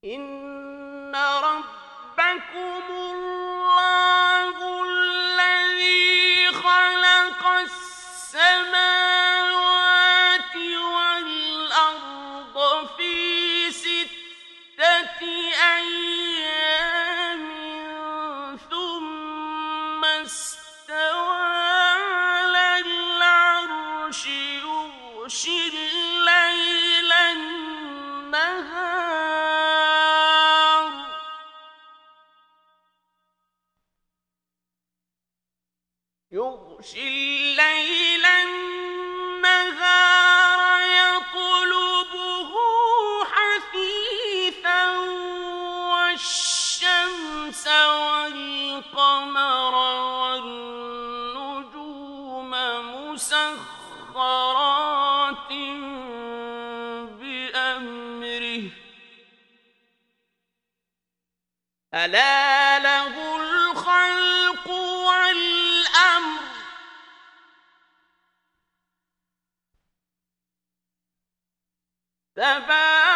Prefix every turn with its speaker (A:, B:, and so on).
A: إن ربكم الله الذي خلق السماوات والأرض في 6 أيام ثم استوى على العرش يغشي الليل النهار يطلبه حثيثا والشمس والقمر والنجوم مسخرات بأمره ألا له الخلق والأمر تبارك